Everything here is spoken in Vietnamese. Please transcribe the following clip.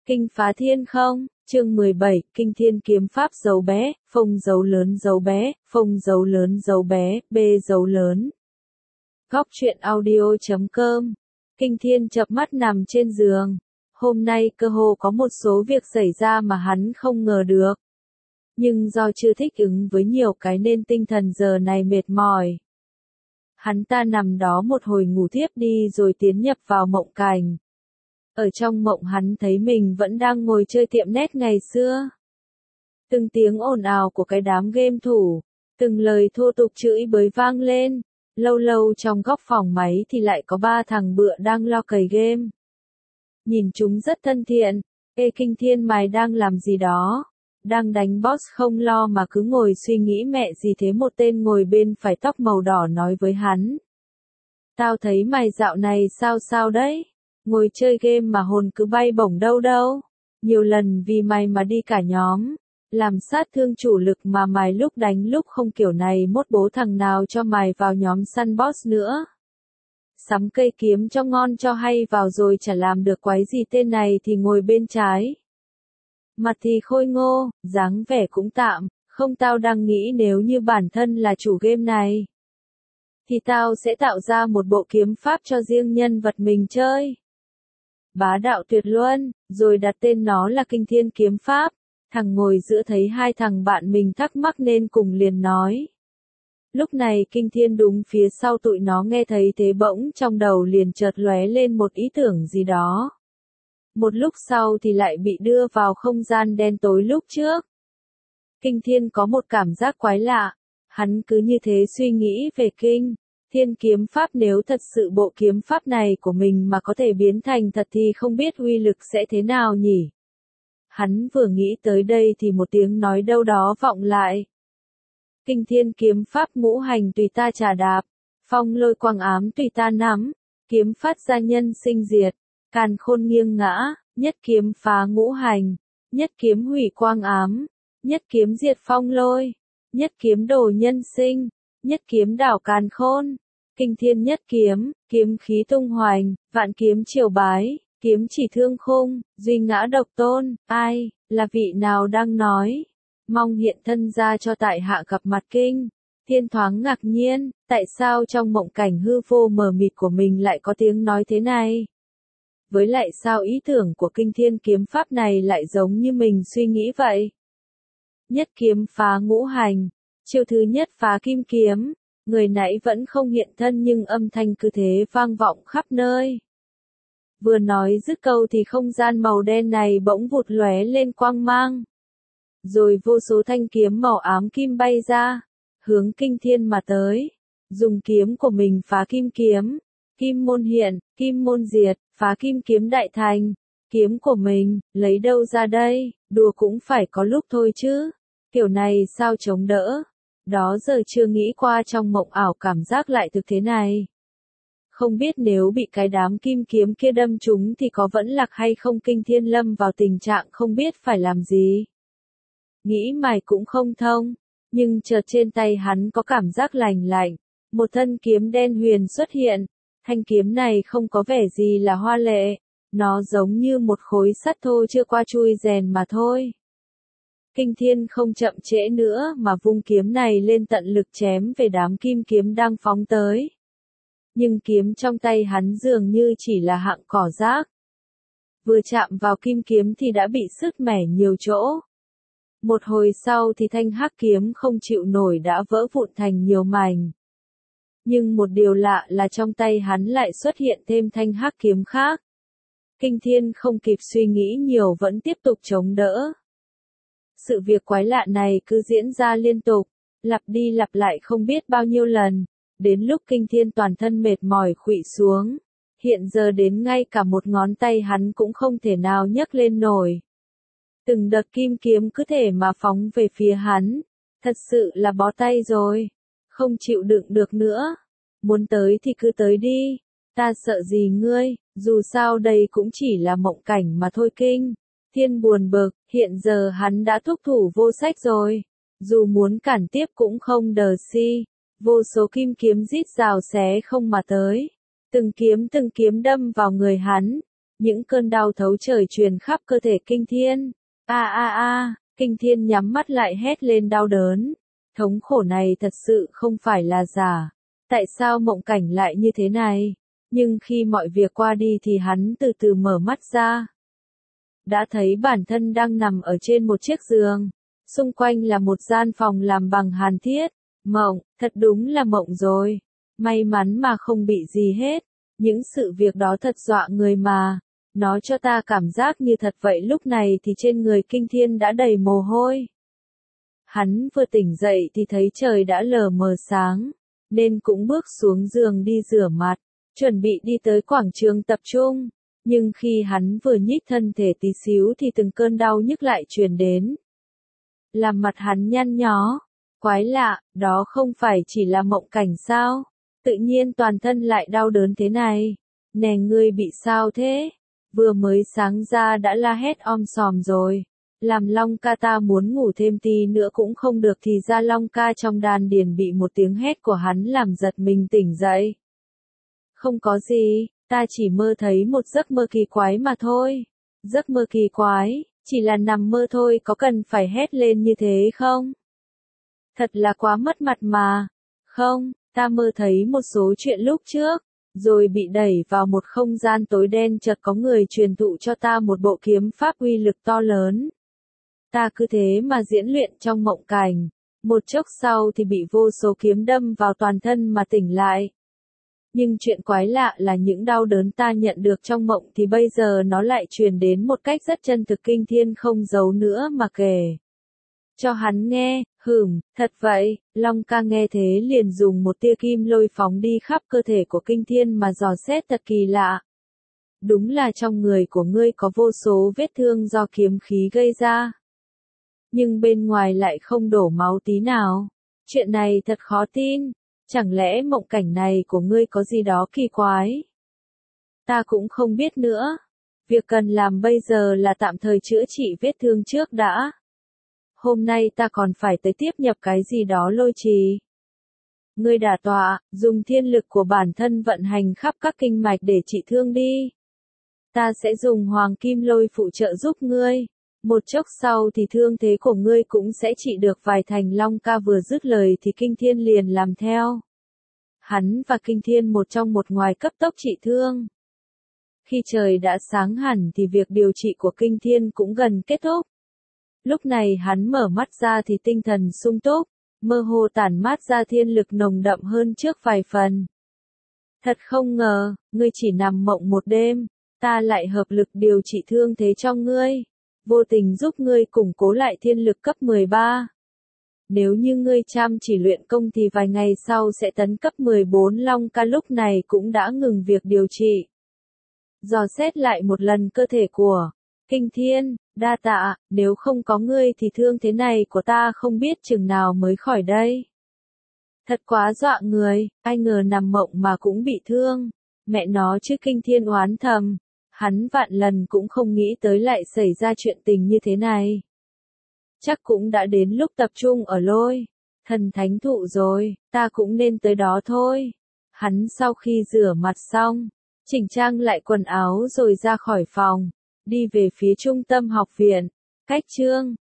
Kinh phá thiên không, chương 17, kinh thiên kiếm pháp dấu bé, phông dấu lớn dấu bé, phông dấu lớn dấu bé, b dấu lớn. Góc truyện audio.com. Kinh thiên chợp mắt nằm trên giường. Hôm nay cơ hồ có một số việc xảy ra mà hắn không ngờ được. Nhưng do chưa thích ứng với nhiều cái nên tinh thần giờ này mệt mỏi. Hắn ta nằm đó một hồi ngủ thiếp đi rồi tiến nhập vào mộng cảnh. Ở trong mộng hắn thấy mình vẫn đang ngồi chơi tiệm net ngày xưa. Từng tiếng ồn ào của cái đám game thủ, từng lời thô tục chửi bới vang lên. Lâu lâu trong góc phòng máy thì lại có 3 thằng bựa đang lo cày game. Nhìn chúng rất thân thiện. Ê Kinh Thiên mày đang làm gì đó? Đang đánh boss không lo mà cứ ngồi suy nghĩ mẹ gì thế, một tên ngồi bên phải tóc màu đỏ nói với hắn. Tao thấy mày dạo này sao đấy? Ngồi chơi game mà hồn cứ bay bổng đâu đâu. Nhiều lần vì mày mà đi cả nhóm. Làm sát thương chủ lực mà mày lúc đánh lúc không kiểu này, mốt bố thằng nào cho mày vào nhóm săn boss nữa. Sắm cây kiếm cho ngon cho hay vào rồi chả làm được quái gì, tên này thì ngồi bên trái. Mặt thì khôi ngô, dáng vẻ cũng tạm, không tao đang nghĩ nếu như bản thân là chủ game này. Thì tao sẽ tạo ra một bộ kiếm pháp cho riêng nhân vật mình chơi. Bá đạo tuyệt luân, rồi đặt tên nó là Kinh Thiên Kiếm Pháp. Thằng ngồi giữa thấy hai thằng bạn mình thắc mắc nên cùng liền nói. Lúc này Kinh Thiên đúng phía sau tụi nó nghe thấy thế bỗng trong đầu liền chợt lóe lên một ý tưởng gì đó. Một lúc sau thì lại bị đưa vào không gian đen tối lúc trước. Kinh Thiên có một cảm giác quái lạ. Hắn cứ như thế suy nghĩ về Kinh Thiên Kiếm Pháp, nếu thật sự bộ kiếm pháp này của mình mà có thể biến thành thật thì không biết uy lực sẽ thế nào nhỉ? Hắn vừa nghĩ tới đây thì một tiếng nói đâu đó vọng lại. Kinh Thiên Kiếm Pháp ngũ hành tùy ta trà đạp, phong lôi quang ám tùy ta nắm, kiếm phát ra nhân sinh diệt, càn khôn nghiêng ngã, nhất kiếm phá ngũ hành, nhất kiếm hủy quang ám, nhất kiếm diệt phong lôi, nhất kiếm đồ nhân sinh, nhất kiếm đảo càn khôn. Kinh thiên nhất kiếm, kiếm khí tung hoành, vạn kiếm triều bái, kiếm chỉ thương khung, duy ngã độc tôn. Ai, là vị nào đang nói? Mong hiện thân ra cho tại hạ gặp mặt. Kinh Thiên thoáng ngạc nhiên, tại sao trong mộng cảnh hư vô mờ mịt của mình lại có tiếng nói thế này? Với lại sao ý tưởng của Kinh Thiên Kiếm Pháp này lại giống như mình suy nghĩ vậy? Nhất kiếm phá ngũ hành, chiêu thứ nhất phá kim kiếm. Người nãy vẫn không hiện thân nhưng âm thanh cứ thế vang vọng khắp nơi. Vừa nói dứt câu thì không gian màu đen này bỗng vụt lóe lên quang mang. Rồi vô số thanh kiếm màu ám kim bay ra, hướng Kinh Thiên mà tới. Dùng kiếm của mình phá kim kiếm. Kim môn hiện, kim môn diệt, phá kim kiếm đại thành. Kiếm của mình, lấy đâu ra đây, đùa cũng phải có lúc thôi chứ. Kiểu này sao chống đỡ? Đó giờ chưa nghĩ qua trong mộng ảo cảm giác lại thực thế này. Không biết nếu bị cái đám kim kiếm kia đâm trúng thì có vẫn lạc hay không. Kinh Thiên lâm vào tình trạng không biết phải làm gì. Nghĩ mày cũng không thông, nhưng chợt trên tay hắn có cảm giác lành lạnh. Một thân kiếm đen huyền xuất hiện. Thanh kiếm này không có vẻ gì là hoa lệ. Nó giống như một khối sắt thô chưa qua chui rèn mà thôi. Kinh Thiên không chậm trễ nữa mà vung kiếm này lên tận lực chém về đám kim kiếm đang phóng tới. Nhưng kiếm trong tay hắn dường như chỉ là hạng cỏ rác. Vừa chạm vào kim kiếm thì đã bị sứt mẻ nhiều chỗ. Một hồi sau thì thanh hắc kiếm không chịu nổi đã vỡ vụn thành nhiều mảnh. Nhưng một điều lạ là trong tay hắn lại xuất hiện thêm thanh hắc kiếm khác. Kinh Thiên không kịp suy nghĩ nhiều vẫn tiếp tục chống đỡ. Sự việc quái lạ này cứ diễn ra liên tục, lặp đi lặp lại không biết bao nhiêu lần, đến lúc Kinh Thiên toàn thân mệt mỏi khuỵu xuống. Hiện giờ đến ngay cả một ngón tay hắn cũng không thể nào nhấc lên nổi. Từng đợt kim kiếm cứ thể mà phóng về phía hắn, thật sự là bó tay rồi, không chịu đựng được nữa. Muốn tới thì cứ tới đi, ta sợ gì ngươi, dù sao đây cũng chỉ là mộng cảnh mà thôi. Kinh Thiên buồn bực, hiện giờ hắn đã thúc thủ vô sách rồi. Dù muốn cản tiếp cũng không đờ si. Vô số kim kiếm rít rào xé không mà tới. Từng kiếm đâm vào người hắn. những cơn đau thấu trời truyền khắp cơ thể Kinh Thiên. Kinh Thiên nhắm mắt lại hét lên đau đớn. Thống khổ này thật sự không phải là giả. Tại sao mộng cảnh lại như thế này? Nhưng khi mọi việc qua đi thì hắn từ từ mở mắt ra. Đã thấy bản thân đang nằm ở trên một chiếc giường. Xung quanh là một gian phòng làm bằng hàn thiết. Mộng, thật đúng là mộng rồi. May mắn mà không bị gì hết. Những sự việc đó thật dọa người mà. Nó cho ta cảm giác như thật vậy. Lúc này thì trên người Kinh Thiên đã đầy mồ hôi. Hắn vừa tỉnh dậy thì thấy trời đã lờ mờ sáng, nên cũng bước xuống giường đi rửa mặt, chuẩn bị đi tới quảng trường tập trung. Nhưng khi hắn vừa nhích thân thể tí xíu thì từng cơn đau nhức lại truyền đến. Làm mặt hắn nhăn nhó. Quái lạ, đó không phải chỉ là mộng cảnh sao? Tự nhiên toàn thân lại đau đớn thế này. Nè, ngươi bị sao thế? Vừa mới sáng ra đã la hét om sòm rồi. Làm Long ca ta muốn ngủ thêm tí nữa cũng không được thì ra Long ca trong đan điền bị một tiếng hét của hắn làm giật mình tỉnh dậy. Không có gì, ta chỉ mơ thấy một giấc mơ kỳ quái mà thôi. Giấc mơ kỳ quái, chỉ là nằm mơ thôi, có cần phải hét lên như thế không? Thật là quá mất mặt mà. Không, ta mơ thấy một số chuyện lúc trước, rồi bị đẩy vào một không gian tối đen, chợt có người truyền thụ cho ta một bộ kiếm pháp uy lực to lớn. Ta cứ thế mà diễn luyện trong mộng cảnh, một chốc sau thì bị vô số kiếm đâm vào toàn thân mà tỉnh lại. Nhưng chuyện quái lạ là những đau đớn ta nhận được trong mộng thì bây giờ nó lại truyền đến một cách rất chân thực. Kinh Thiên không giấu nữa mà kể cho hắn nghe. Thật vậy. Long ca nghe thế liền dùng một tia kim lôi phóng đi khắp cơ thể của Kinh Thiên mà dò xét thật kỳ lạ. Đúng là trong người của ngươi có vô số vết thương do kiếm khí gây ra. Nhưng bên ngoài lại không đổ máu tí nào. Chuyện này thật khó tin. Chẳng lẽ mộng cảnh này của ngươi có gì đó kỳ quái? Ta cũng không biết nữa. Việc cần làm bây giờ là tạm thời chữa trị vết thương trước đã. Hôm nay ta còn phải tới tiếp nhập cái gì đó lôi trì. Ngươi đả tọa, dùng thiên lực của bản thân vận hành khắp các kinh mạch để trị thương đi. Ta sẽ dùng hoàng kim lôi phụ trợ giúp ngươi. Một chốc sau thì thương thế của ngươi cũng sẽ trị được vài thành. Long ca vừa dứt lời thì Kinh Thiên liền làm theo. Hắn và Kinh Thiên một trong một ngoài cấp tốc trị thương. Khi trời đã sáng hẳn thì việc điều trị của Kinh Thiên cũng gần kết thúc. Lúc này hắn mở mắt ra thì tinh thần sung túc, mơ hồ tản mát ra thiên lực nồng đậm hơn trước vài phần. Thật không ngờ, ngươi chỉ nằm mộng một đêm, ta lại hợp lực điều trị thương thế cho ngươi, vô tình giúp ngươi củng cố lại thiên lực cấp 13. Nếu như ngươi chăm chỉ luyện công thì vài ngày sau sẽ tấn cấp 14. Long ca lúc này cũng đã ngừng việc điều trị. Dò xét lại một lần cơ thể của Kinh Thiên, đa tạ, nếu không có ngươi thì thương thế này của ta không biết chừng nào mới khỏi đây. Thật quá dọa người, ai ngờ nằm mộng mà cũng bị thương. Mẹ nó chứ, Kinh Thiên oán thầm. Hắn vạn lần cũng không nghĩ tới lại xảy ra chuyện tình như thế này. Chắc cũng đã đến lúc tập trung ở Lôi Thần Thánh Thụ rồi, ta cũng nên tới đó thôi. Hắn sau khi rửa mặt xong, chỉnh trang lại quần áo rồi ra khỏi phòng, đi về phía trung tâm học viện. Cách chương